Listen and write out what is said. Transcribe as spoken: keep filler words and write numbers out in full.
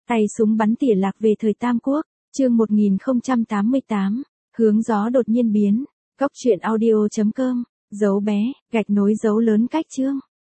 Tay súng bắn tỉa lạc về thời Tam Quốc, chương một nghìn không trăm tám mươi tám, hướng gió đột nhiên biến, góc truyện audio chấm com, dấu bé, gạch nối dấu lớn cách chương.